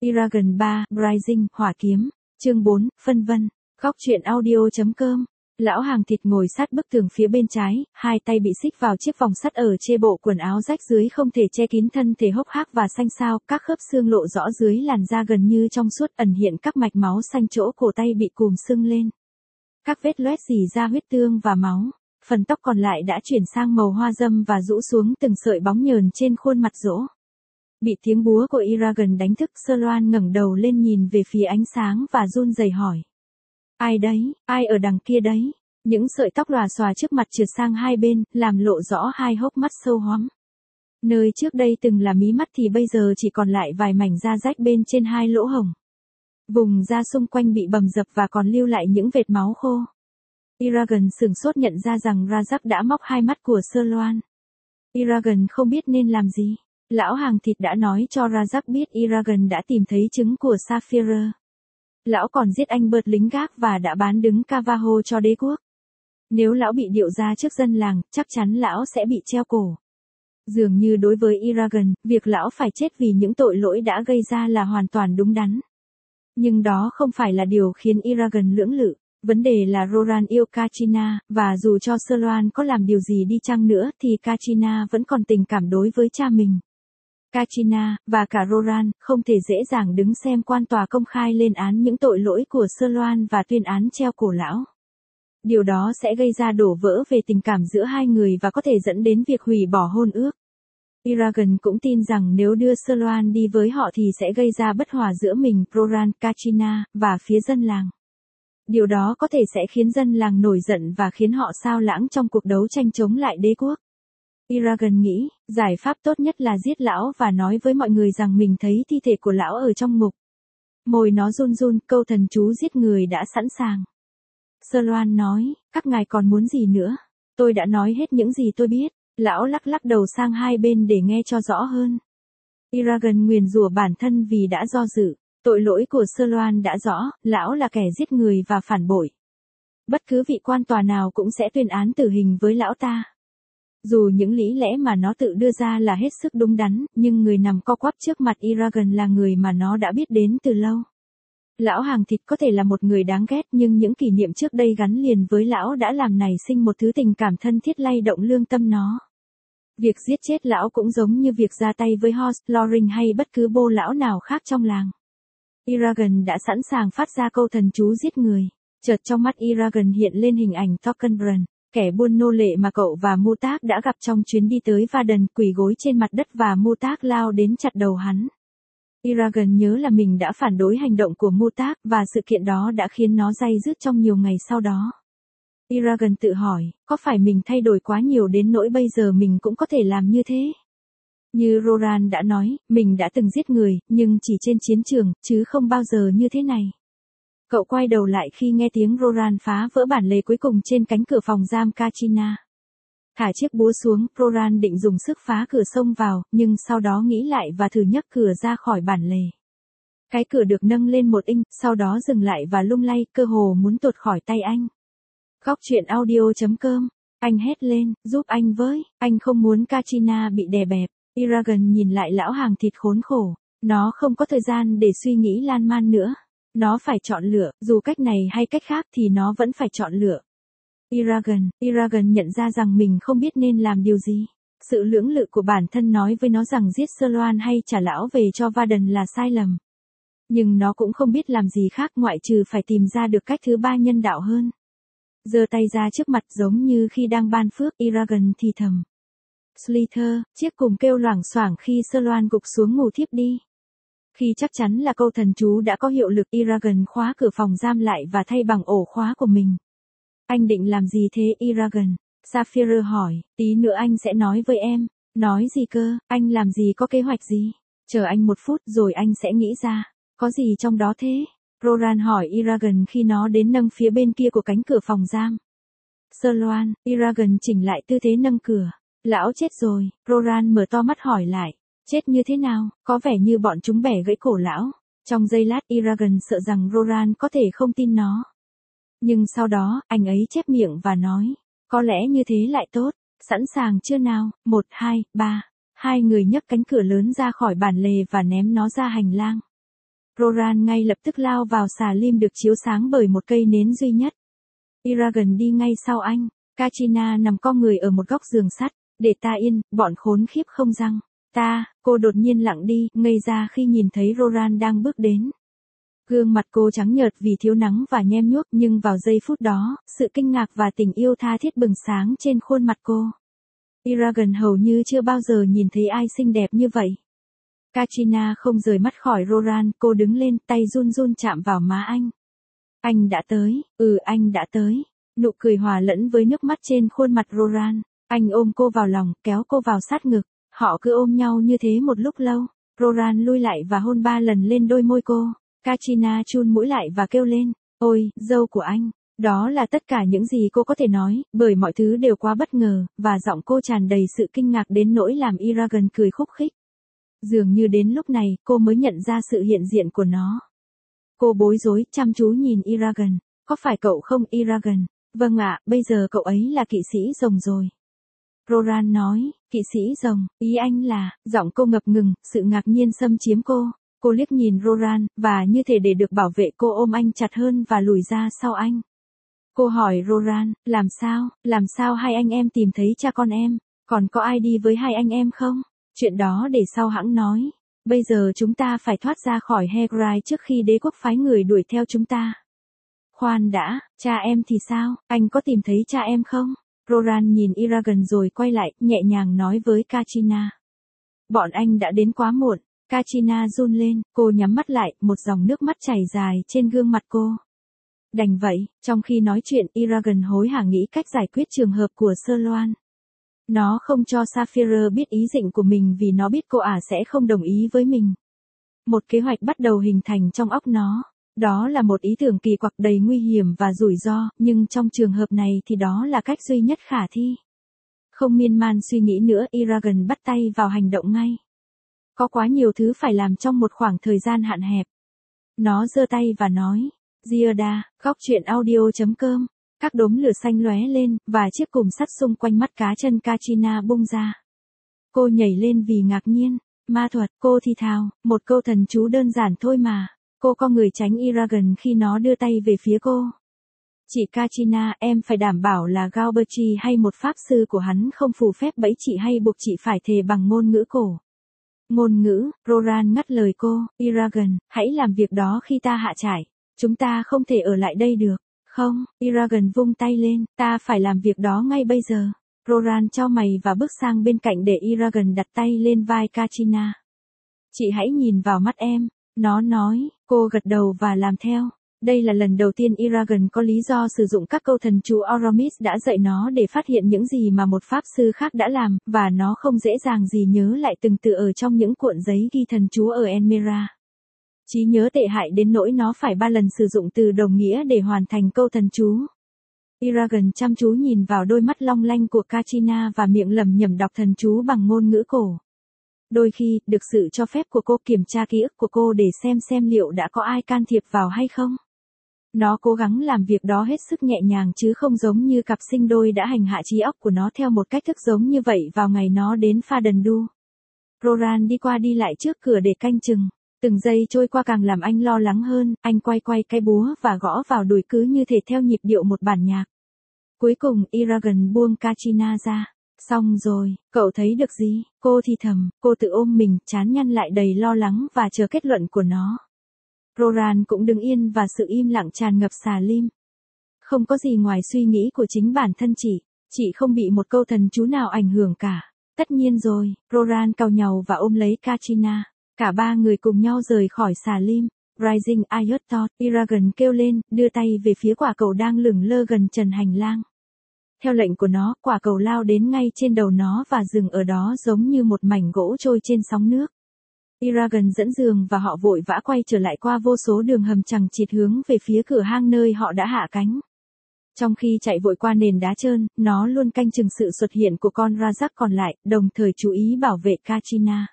Eragon 3, Rising, Hỏa Kiếm, chương 4, phân vân, góc truyện audio.com. Lão hàng thịt ngồi sát bức tường phía bên trái, hai tay bị xích vào chiếc vòng sắt ở chê bộ quần áo rách dưới không thể che kín thân thể hốc hác và xanh xao, các khớp xương lộ rõ dưới làn da gần như trong suốt ẩn hiện các mạch máu xanh chỗ cổ tay bị cùm sưng lên. Các vết loét rỉ ra huyết tương và máu, phần tóc còn lại đã chuyển sang màu hoa râm và rũ xuống từng sợi bóng nhờn trên khuôn mặt rỗ. Bị tiếng búa của Eragon đánh thức, Sơ Loan ngẩng đầu lên nhìn về phía ánh sáng và run rẩy hỏi. Ai đấy, ai ở đằng kia đấy? Những sợi tóc lòa xòa trước mặt trượt sang hai bên, làm lộ rõ hai hốc mắt sâu hoắm. Nơi trước đây từng là mí mắt thì bây giờ chỉ còn lại vài mảnh da rách bên trên hai lỗ hổng. Vùng da xung quanh bị bầm dập và còn lưu lại những vệt máu khô. Eragon sửng sốt nhận ra rằng Rajak đã móc hai mắt của Sơ Loan. Eragon không biết nên làm gì. Lão hàng thịt đã nói cho Rajak biết Eragon đã tìm thấy trứng của Sapphire. Lão còn giết anh Bert lính gác và đã bán đứng Cavaho cho đế quốc. Nếu lão bị điệu ra trước dân làng, chắc chắn lão sẽ bị treo cổ. Dường như đối với Eragon, việc lão phải chết vì những tội lỗi đã gây ra là hoàn toàn đúng đắn. Nhưng đó không phải là điều khiến Eragon lưỡng lự. Vấn đề là Roran yêu Kachina, và dù cho Sơ Loan có làm điều gì đi chăng nữa thì Kachina vẫn còn tình cảm đối với cha mình. Kachina, và cả Roran, không thể dễ dàng đứng xem quan tòa công khai lên án những tội lỗi của Sơ Loan và tuyên án treo cổ lão. Điều đó sẽ gây ra đổ vỡ về tình cảm giữa hai người và có thể dẫn đến việc hủy bỏ hôn ước. Eragon cũng tin rằng nếu đưa Sơ Loan đi với họ thì sẽ gây ra bất hòa giữa mình, Roran, Kachina, và phía dân làng. Điều đó có thể sẽ khiến dân làng nổi giận và khiến họ xao lãng trong cuộc đấu tranh chống lại đế quốc. Eragon nghĩ, giải pháp tốt nhất là giết lão và nói với mọi người rằng mình thấy thi thể của lão ở trong ngục. Môi nó run run, câu thần chú giết người đã sẵn sàng. Sơ Loan nói, các ngài còn muốn gì nữa? Tôi đã nói hết những gì tôi biết. Lão lắc lắc đầu sang hai bên để nghe cho rõ hơn. Eragon nguyền rủa bản thân vì đã do dự. Tội lỗi của Sơ Loan đã rõ, lão là kẻ giết người và phản bội. Bất cứ vị quan tòa nào cũng sẽ tuyên án tử hình với lão ta. Dù những lý lẽ mà nó tự đưa ra là hết sức đúng đắn, nhưng người nằm co quắp trước mặt Eragon là người mà nó đã biết đến từ lâu. Lão hàng thịt có thể là một người đáng ghét nhưng những kỷ niệm trước đây gắn liền với lão đã làm nảy sinh một thứ tình cảm thân thiết lay động lương tâm nó. Việc giết chết lão cũng giống như việc ra tay với Horst Loring hay bất cứ bô lão nào khác trong làng. Eragon đã sẵn sàng phát ra câu thần chú giết người. Chợt trong mắt Eragon hiện lên hình ảnh Thorkenbrand, kẻ buôn nô lệ mà cậu và Mutak đã gặp trong chuyến đi tới Varden, quỳ gối trên mặt đất và Mutak lao đến chặt đầu hắn. Eragon nhớ là mình đã phản đối hành động của Mutak và sự kiện đó đã khiến nó day dứt trong nhiều ngày sau đó. Eragon tự hỏi, có phải mình thay đổi quá nhiều đến nỗi bây giờ mình cũng có thể làm như thế? Như Roran đã nói, mình đã từng giết người, nhưng chỉ trên chiến trường, chứ không bao giờ như thế này. Cậu quay đầu lại khi nghe tiếng Roran phá vỡ bản lề cuối cùng trên cánh cửa phòng giam Kachina. Thả chiếc búa xuống, Roran định dùng sức phá cửa xông vào, nhưng sau đó nghĩ lại và thử nhấc cửa ra khỏi bản lề. Cái cửa được nâng lên một inch, sau đó dừng lại và lung lay, cơ hồ muốn tuột khỏi tay anh. Góc truyện audio.com. Anh hét lên, giúp anh với, anh không muốn Kachina bị đè bẹp. Eragon nhìn lại lão hàng thịt khốn khổ. Nó không có thời gian để suy nghĩ lan man nữa. Nó phải chọn lựa, dù cách này hay cách khác thì nó vẫn phải chọn lựa. Eragon nhận ra rằng mình không biết nên làm điều gì. Sự lưỡng lự của bản thân nói với nó rằng giết Sơ Loan hay trả lão về cho Varden là sai lầm. Nhưng nó cũng không biết làm gì khác ngoại trừ phải tìm ra được cách thứ ba nhân đạo hơn. Giơ tay ra trước mặt giống như khi đang ban phước, Eragon thì thầm. Slither, chiếc cùm kêu loảng xoảng khi Sơ Loan gục xuống ngủ thiếp đi. Khi chắc chắn là câu thần chú đã có hiệu lực, Eragon khóa cửa phòng giam lại và thay bằng ổ khóa của mình. Anh định làm gì thế Eragon? Sapphire hỏi, tí nữa anh sẽ nói với em. Nói gì cơ, anh làm gì có kế hoạch gì? Chờ anh một phút rồi anh sẽ nghĩ ra. Có gì trong đó thế? Roran hỏi Eragon khi nó đến nâng phía bên kia của cánh cửa phòng giam. Sơ Loan, Eragon chỉnh lại tư thế nâng cửa. Lão chết rồi, Roran mở to mắt hỏi lại. Chết như thế nào, có vẻ như bọn chúng bẻ gãy cổ lão. Trong giây lát Eragon sợ rằng Roran có thể không tin nó. Nhưng sau đó, anh ấy chép miệng và nói. Có lẽ như thế lại tốt, sẵn sàng chưa nào, 1, 2, 3. Hai người nhấc cánh cửa lớn ra khỏi bản lề và ném nó ra hành lang. Roran ngay lập tức lao vào xà lim được chiếu sáng bởi một cây nến duy nhất. Eragon đi ngay sau anh. Kachina nằm co người ở một góc giường sắt. Để ta yên, bọn khốn khiếp không răng. Cô đột nhiên lặng đi, ngây ra khi nhìn thấy Roran đang bước đến. Gương mặt cô trắng nhợt vì thiếu nắng và nhem nhuốc, nhưng vào giây phút đó, sự kinh ngạc và tình yêu tha thiết bừng sáng trên khuôn mặt cô. Eragon hầu như chưa bao giờ nhìn thấy ai xinh đẹp như vậy. Kachina không rời mắt khỏi Roran, cô đứng lên, tay run run chạm vào má anh. Anh đã tới, anh đã tới. Nụ cười hòa lẫn với nước mắt trên khuôn mặt Roran. Anh ôm cô vào lòng, kéo cô vào sát ngực. Họ cứ ôm nhau như thế một lúc lâu. Roran lui lại và hôn 3 lần lên đôi môi cô. Kachina chun mũi lại và kêu lên, ôi, dâu của anh. Đó là tất cả những gì cô có thể nói, bởi mọi thứ đều quá bất ngờ, và giọng cô tràn đầy sự kinh ngạc đến nỗi làm Eragon cười khúc khích. Dường như đến lúc này, cô mới nhận ra sự hiện diện của nó. Cô bối rối, chăm chú nhìn Eragon. Có phải cậu không, Eragon? Vâng ạ, bây giờ cậu ấy là kỵ sĩ rồng rồi. Roran nói, kỵ sĩ rồng, ý anh là, giọng cô ngập ngừng, sự ngạc nhiên xâm chiếm cô. Cô liếc nhìn Roran, và như thể để được bảo vệ cô ôm anh chặt hơn và lùi ra sau anh. Cô hỏi Roran, làm sao hai anh em tìm thấy cha con em? Còn có ai đi với hai anh em không? Chuyện đó để sau hãng nói. Bây giờ chúng ta phải thoát ra khỏi Hegrai trước khi đế quốc phái người đuổi theo chúng ta. Khoan đã, cha em thì sao, anh có tìm thấy cha em không? Roran nhìn Eragon rồi quay lại, nhẹ nhàng nói với Kachina. Bọn anh đã đến quá muộn. Kachina run lên, cô nhắm mắt lại, một dòng nước mắt chảy dài trên gương mặt cô. Đành vậy, trong khi nói chuyện, Eragon hối hả nghĩ cách giải quyết trường hợp của Sơ Loan. Nó không cho Sapphire biết ý định của mình vì nó biết cô sẽ không đồng ý với mình. Một kế hoạch bắt đầu hình thành trong óc nó. Đó là một ý tưởng kỳ quặc đầy nguy hiểm và rủi ro, nhưng trong trường hợp này thì đó là cách duy nhất khả thi. Không miên man suy nghĩ nữa, Eragon bắt tay vào hành động ngay. Có quá nhiều thứ phải làm trong một khoảng thời gian hạn hẹp. Nó giơ tay và nói, Giada, góc truyện audio.com. Các đốm lửa xanh lóe lên, và chiếc cùm sắt xung quanh mắt cá chân Kachina bung ra. Cô nhảy lên vì ngạc nhiên. Ma thuật, cô thì thào, một câu thần chú đơn giản thôi mà. Cô co người tránh Eragon khi nó đưa tay về phía cô. Chị Kachina, em phải đảm bảo là Galberti hay một pháp sư của hắn không phù phép bẫy chị hay buộc chị phải thề bằng ngôn ngữ cổ. Ngôn ngữ, Roran ngắt lời cô, Eragon, hãy làm việc đó khi ta hạ trại. Chúng ta không thể ở lại đây được. Không, Eragon vung tay lên, ta phải làm việc đó ngay bây giờ. Roran chau mày và bước sang bên cạnh để Eragon đặt tay lên vai Kachina. Chị hãy nhìn vào mắt em, nó nói, cô gật đầu và làm theo. Đây là lần đầu tiên Eragon có lý do sử dụng các câu thần chú Aramis đã dạy nó để phát hiện những gì mà một pháp sư khác đã làm, và nó không dễ dàng gì nhớ lại từng từ ở trong những cuộn giấy ghi thần chú ở Enmera. Trí nhớ tệ hại đến nỗi nó phải 3 lần sử dụng từ đồng nghĩa để hoàn thành câu thần chú. Eragon chăm chú nhìn vào đôi mắt long lanh của Kachina và miệng lẩm nhẩm đọc thần chú bằng ngôn ngữ cổ. Đôi khi, được sự cho phép của cô kiểm tra ký ức của cô để xem liệu đã có ai can thiệp vào hay không. Nó cố gắng làm việc đó hết sức nhẹ nhàng chứ không giống như cặp sinh đôi đã hành hạ trí óc của nó theo một cách thức giống như vậy vào ngày nó đến Fadendu. Roran đi qua đi lại trước cửa để canh chừng. Từng giây trôi qua càng làm anh lo lắng hơn, anh quay cái búa và gõ vào đùi cứ như thể theo nhịp điệu một bản nhạc. Cuối cùng, Eragon buông Kachina ra. Xong rồi, cậu thấy được gì? Cô thì thầm, cô tự ôm mình, trán nhăn lại đầy lo lắng và chờ kết luận của nó. Roran cũng đứng yên và sự im lặng tràn ngập xà lim. Không có gì ngoài suy nghĩ của chính bản thân chị không bị một câu thần chú nào ảnh hưởng cả. Tất nhiên rồi, Roran cau nhàu và ôm lấy Kachina. Cả ba người cùng nhau rời khỏi xà lim. Rising Ayotthot, Eragon kêu lên, đưa tay về phía quả cầu đang lửng lơ gần trần hành lang. Theo lệnh của nó, quả cầu lao đến ngay trên đầu nó và dừng ở đó giống như một mảnh gỗ trôi trên sóng nước. Eragon dẫn đường và họ vội vã quay trở lại qua vô số đường hầm chằng chịt hướng về phía cửa hang nơi họ đã hạ cánh. Trong khi chạy vội qua nền đá trơn, nó luôn canh chừng sự xuất hiện của con Rajak còn lại, đồng thời chú ý bảo vệ Kachina.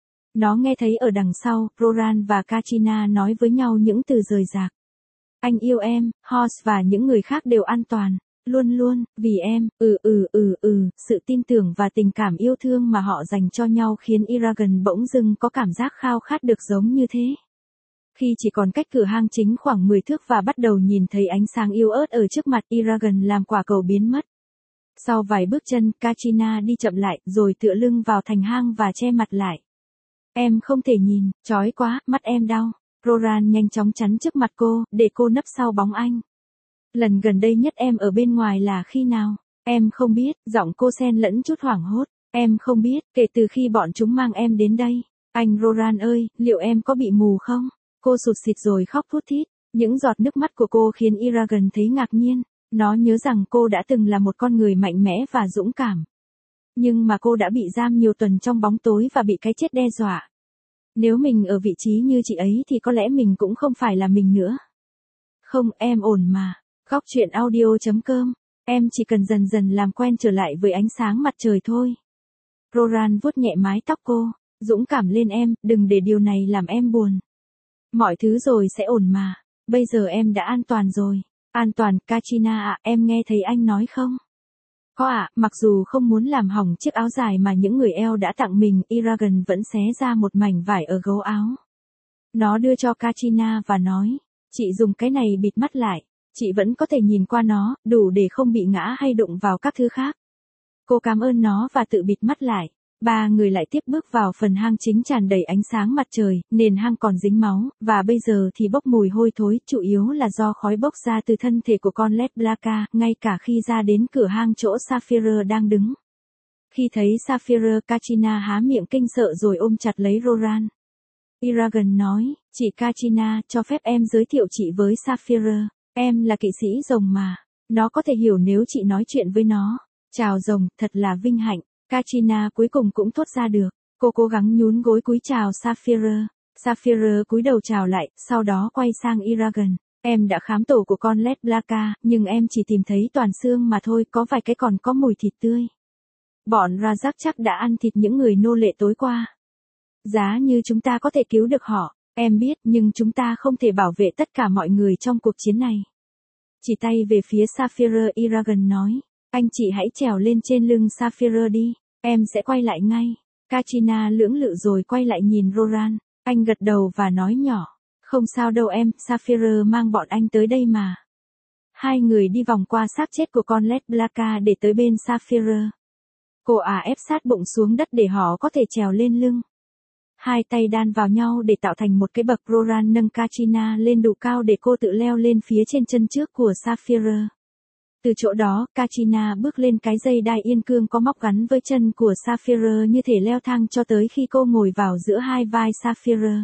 Nó nghe thấy ở đằng sau, Roran và Kachina nói với nhau những từ rời rạc. Anh yêu em, Horse và những người khác đều an toàn. Luôn, vì em, sự tin tưởng và tình cảm yêu thương mà họ dành cho nhau khiến Eragon bỗng dưng có cảm giác khao khát được giống như thế. Khi chỉ còn cách cửa hang chính khoảng 10 thước và bắt đầu nhìn thấy ánh sáng yếu ớt ở trước mặt, Eragon làm quả cầu biến mất. Sau vài bước chân, Katrina đi chậm lại, rồi tựa lưng vào thành hang và che mặt lại. Em không thể nhìn, chói quá, mắt em đau. Roran nhanh chóng chắn trước mặt cô, để cô nấp sau bóng anh. Lần gần đây nhất em ở bên ngoài là khi nào? Em không biết, giọng cô xen lẫn chút hoảng hốt. Em không biết, kể từ khi bọn chúng mang em đến đây. Anh Roran ơi, liệu em có bị mù không? Cô sụt sịt rồi khóc thút thít. Những giọt nước mắt của cô khiến Eragon thấy ngạc nhiên. Nó nhớ rằng cô đã từng là một con người mạnh mẽ và dũng cảm. Nhưng mà cô đã bị giam nhiều tuần trong bóng tối và bị cái chết đe dọa. Nếu mình ở vị trí như chị ấy thì có lẽ mình cũng không phải là mình nữa. Không, em ổn mà. Góc truyện audio.com. Em chỉ cần dần dần làm quen trở lại với ánh sáng mặt trời thôi. Roran vuốt nhẹ mái tóc cô. Dũng cảm lên em, đừng để điều này làm em buồn. Mọi thứ rồi sẽ ổn mà. Bây giờ em đã an toàn rồi. An toàn, Katrina ạ, em nghe thấy anh nói không? Có ạ, mặc dù không muốn làm hỏng chiếc áo dài mà những người eo đã tặng mình, Eragon vẫn xé ra một mảnh vải ở gấu áo. Nó đưa cho Katrina và nói, chị dùng cái này bịt mắt lại, chị vẫn có thể nhìn qua nó, đủ để không bị ngã hay đụng vào các thứ khác. Cô cảm ơn nó và tự bịt mắt lại. Ba người lại tiếp bước vào phần hang chính tràn đầy ánh sáng mặt trời, nền hang còn dính máu, và bây giờ thì bốc mùi hôi thối, chủ yếu là do khói bốc ra từ thân thể của con Led Blacka, ngay cả khi ra đến cửa hang chỗ Sapphire đang đứng. Khi thấy Sapphire, Katrina há miệng kinh sợ rồi ôm chặt lấy Roran. Eragon nói, chị Katrina, cho phép em giới thiệu chị với Sapphire, em là kỵ sĩ rồng mà, nó có thể hiểu nếu chị nói chuyện với nó. Chào rồng, thật là vinh hạnh. Katrina cuối cùng cũng thốt ra được. Cô cố gắng nhún gối cúi chào Sapphire. Sapphire cúi đầu chào lại, sau đó quay sang Eragon. Em đã khám tổ của con Led Blacka, nhưng em chỉ tìm thấy toàn xương mà thôi, có vài cái còn có mùi thịt tươi. Bọn Rajak chắc đã ăn thịt những người nô lệ tối qua. Giá như chúng ta có thể cứu được họ, em biết, nhưng chúng ta không thể bảo vệ tất cả mọi người trong cuộc chiến này. Chỉ tay về phía Sapphire, Eragon nói. Anh chị hãy trèo lên trên lưng Sapphire đi, em sẽ quay lại ngay. Katrina lưỡng lự rồi quay lại nhìn Roran. Anh gật đầu và nói nhỏ. Không sao đâu em, Sapphire mang bọn anh tới đây mà. Hai người đi vòng qua xác chết của con Led Blacka để tới bên Sapphire. Cô ép sát bụng xuống đất để họ có thể trèo lên lưng. Hai tay đan vào nhau để tạo thành một cái bậc. Roran nâng Katrina lên đủ cao để cô tự leo lên phía trên chân trước của Sapphire. Từ chỗ đó, Katrina bước lên cái dây đai yên cương có móc gắn với chân của Sapphire như thể leo thang cho tới khi cô ngồi vào giữa hai vai Sapphire.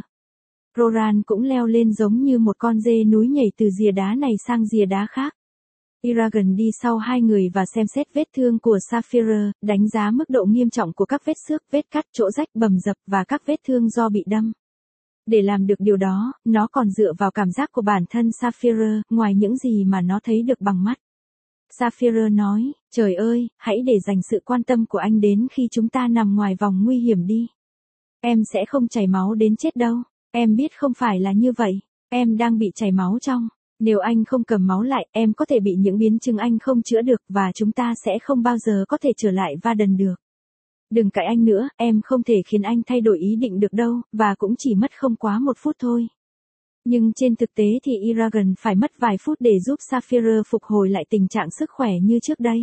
Roran cũng leo lên giống như một con dê núi nhảy từ rìa đá này sang rìa đá khác. Eragon đi sau hai người và xem xét vết thương của Sapphire, đánh giá mức độ nghiêm trọng của các vết xước, vết cắt, chỗ rách bầm dập và các vết thương do bị đâm. Để làm được điều đó, nó còn dựa vào cảm giác của bản thân Sapphire, ngoài những gì mà nó thấy được bằng mắt. Sapphire nói, trời ơi, hãy để dành sự quan tâm của anh đến khi chúng ta nằm ngoài vòng nguy hiểm đi. Em sẽ không chảy máu đến chết đâu, em biết không phải là như vậy, em đang bị chảy máu trong. Nếu anh không cầm máu lại, em có thể bị những biến chứng anh không chữa được và chúng ta sẽ không bao giờ có thể trở lại Varden được. Đừng cãi anh nữa, em không thể khiến anh thay đổi ý định được đâu, và cũng chỉ mất không quá 1 phút thôi. Nhưng trên thực tế thì Eragon phải mất vài phút để giúp Sapphire phục hồi lại tình trạng sức khỏe như trước đây.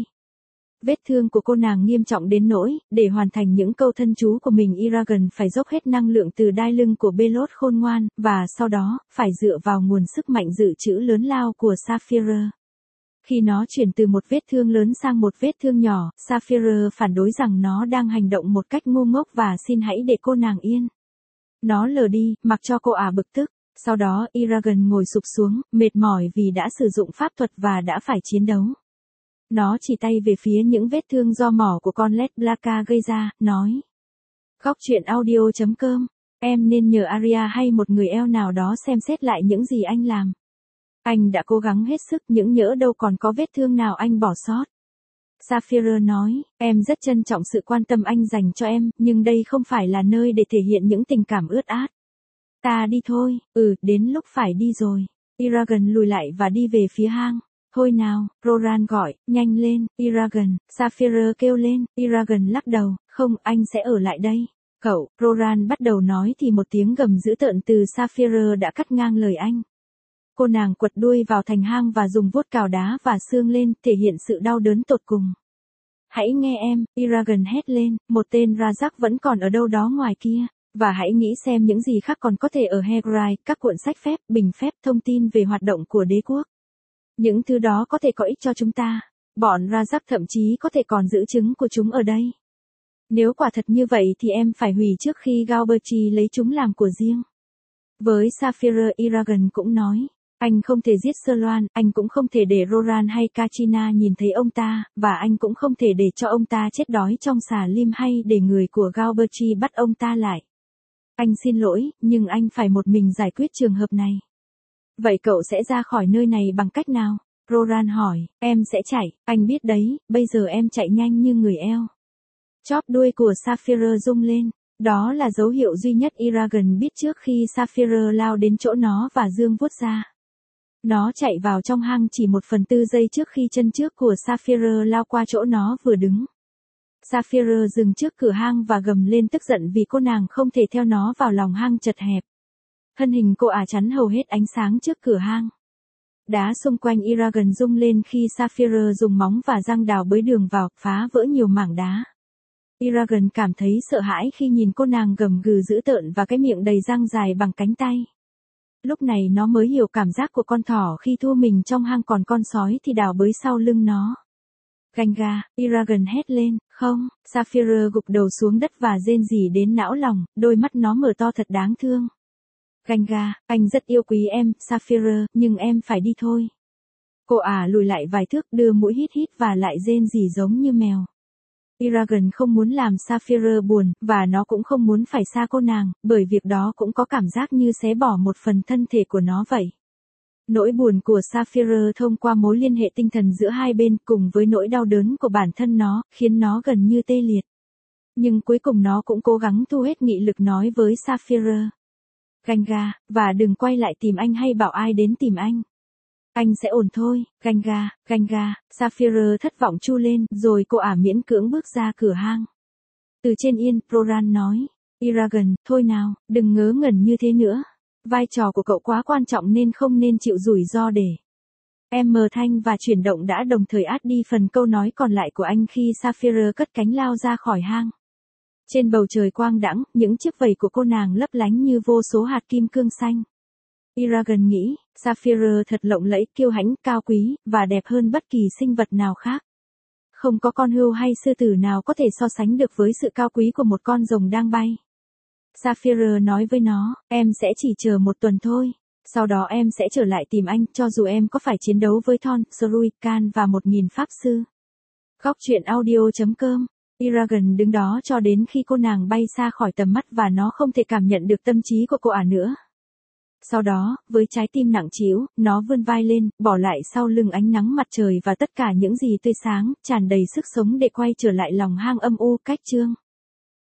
Vết thương của cô nàng nghiêm trọng đến nỗi, để hoàn thành những câu thân chú của mình, Eragon phải dốc hết năng lượng từ đai lưng của Belot khôn ngoan, và sau đó, phải dựa vào nguồn sức mạnh dự trữ lớn lao của Sapphire. Khi nó chuyển từ một vết thương lớn sang một vết thương nhỏ, Sapphire phản đối rằng nó đang hành động một cách ngu ngốc và xin hãy để cô nàng yên. Nó lờ đi, mặc cho cô bực tức. Sau đó, Eragon ngồi sụp xuống, mệt mỏi vì đã sử dụng pháp thuật và đã phải chiến đấu. Nó chỉ tay về phía những vết thương do mỏ của con Led Blacka gây ra, nói. Góc truyện audio.com, em nên nhờ Arya hay một người eo nào đó xem xét lại những gì anh làm. Anh đã cố gắng hết sức, những nhỡ đâu còn có vết thương nào anh bỏ sót. Sapphire nói, em rất trân trọng sự quan tâm anh dành cho em, nhưng đây không phải là nơi để thể hiện những tình cảm ướt át. Ta đi thôi, đến lúc phải đi rồi. Eragon lùi lại và đi về phía hang. Thôi nào, Roran gọi, nhanh lên, Eragon, Sapphire kêu lên, Eragon lắc đầu, không, anh sẽ ở lại đây. Cậu, Roran bắt đầu nói thì một tiếng gầm dữ tợn từ Sapphire đã cắt ngang lời anh. Cô nàng quật đuôi vào thành hang và dùng vuốt cào đá và xương lên, thể hiện sự đau đớn tột cùng. Hãy nghe em, Eragon hét lên, một tên Rajak vẫn còn ở đâu đó ngoài kia. Và hãy nghĩ xem những gì khác còn có thể ở Hegrai, các cuộn sách phép, bình phép, thông tin về hoạt động của đế quốc. Những thứ đó có thể có ích cho chúng ta. Bọn Rajak thậm chí có thể còn giữ trứng của chúng ở đây. Nếu quả thật như vậy thì em phải hủy trước khi Galberti lấy chúng làm của riêng. Với Sapphire, Eragon cũng nói, anh không thể giết Sơ Loan, anh cũng không thể để Roran hay Kachina nhìn thấy ông ta, và anh cũng không thể để cho ông ta chết đói trong xà lim hay để người của Galberti bắt ông ta lại. Anh xin lỗi, nhưng anh phải một mình giải quyết trường hợp này. Vậy cậu sẽ ra khỏi nơi này bằng cách nào? Roran hỏi, em sẽ chạy, anh biết đấy, bây giờ em chạy nhanh như người eo. Chóp đuôi của Sapphire rung lên, đó là dấu hiệu duy nhất Eragon biết trước khi Sapphire lao đến chỗ nó và giương vuốt ra. Nó chạy vào trong hang chỉ 1/4 giây trước khi chân trước của Sapphire lao qua chỗ nó vừa đứng. Sapphire dừng trước cửa hang và gầm lên tức giận vì cô nàng không thể theo nó vào lòng hang chật hẹp. Thân hình cô ả chắn hầu hết ánh sáng trước cửa hang. Đá xung quanh Eragon rung lên khi Sapphire dùng móng và răng đào bới đường vào, phá vỡ nhiều mảng đá. Eragon cảm thấy sợ hãi khi nhìn cô nàng gầm gừ dữ tợn và cái miệng đầy răng dài bằng cánh tay. Lúc này nó mới hiểu cảm giác của con thỏ khi thua mình trong hang, còn con sói thì đào bới sau lưng nó. Ganga, Eragon hét lên, không, Sapphire gục đầu xuống đất và rên rỉ đến não lòng, đôi mắt nó mở to thật đáng thương. Ganga, anh rất yêu quý em, Sapphire, nhưng em phải đi thôi. Cô ả lùi lại vài thước, đưa mũi hít hít và lại rên rỉ giống như mèo. Eragon không muốn làm Sapphire buồn, và nó cũng không muốn phải xa cô nàng, bởi việc đó cũng có cảm giác như xé bỏ một phần thân thể của nó vậy. Nỗi buồn của Sapphire thông qua mối liên hệ tinh thần giữa hai bên cùng với nỗi đau đớn của bản thân nó, khiến nó gần như tê liệt. Nhưng cuối cùng nó cũng cố gắng thu hết nghị lực nói với Sapphire. Ganga, và đừng quay lại tìm anh hay bảo ai đến tìm anh. Anh sẽ ổn thôi, Ganga, Ganga, Sapphire thất vọng chu lên, rồi cô ả miễn cưỡng bước ra cửa hang. Từ trên yên, Roran nói, Eragon, thôi nào, đừng ngớ ngẩn như thế nữa. Vai trò của cậu quá quan trọng nên không nên chịu rủi ro để. Em mờ thanh và chuyển động đã đồng thời át đi phần câu nói còn lại của anh khi Sapphire cất cánh lao ra khỏi hang. Trên bầu trời quang đãng, những chiếc vảy của cô nàng lấp lánh như vô số hạt kim cương xanh. Eragon nghĩ, Sapphire thật lộng lẫy, kiêu hãnh, cao quý, và đẹp hơn bất kỳ sinh vật nào khác. Không có con hươu hay sư tử nào có thể so sánh được với sự cao quý của một con rồng đang bay. Sapphire nói với nó, em sẽ chỉ chờ 1 tuần thôi. Sau đó em sẽ trở lại tìm anh, cho dù em có phải chiến đấu với Thon, Srui, Khan và 1000 pháp sư. Góc truyện audio.com. Eragon đứng đó cho đến khi cô nàng bay xa khỏi tầm mắt và nó không thể cảm nhận được tâm trí của cô ả nữa. Sau đó, với trái tim nặng trĩu, nó vươn vai lên, bỏ lại sau lưng ánh nắng mặt trời và tất cả những gì tươi sáng, tràn đầy sức sống để quay trở lại lòng hang âm u. Cách chương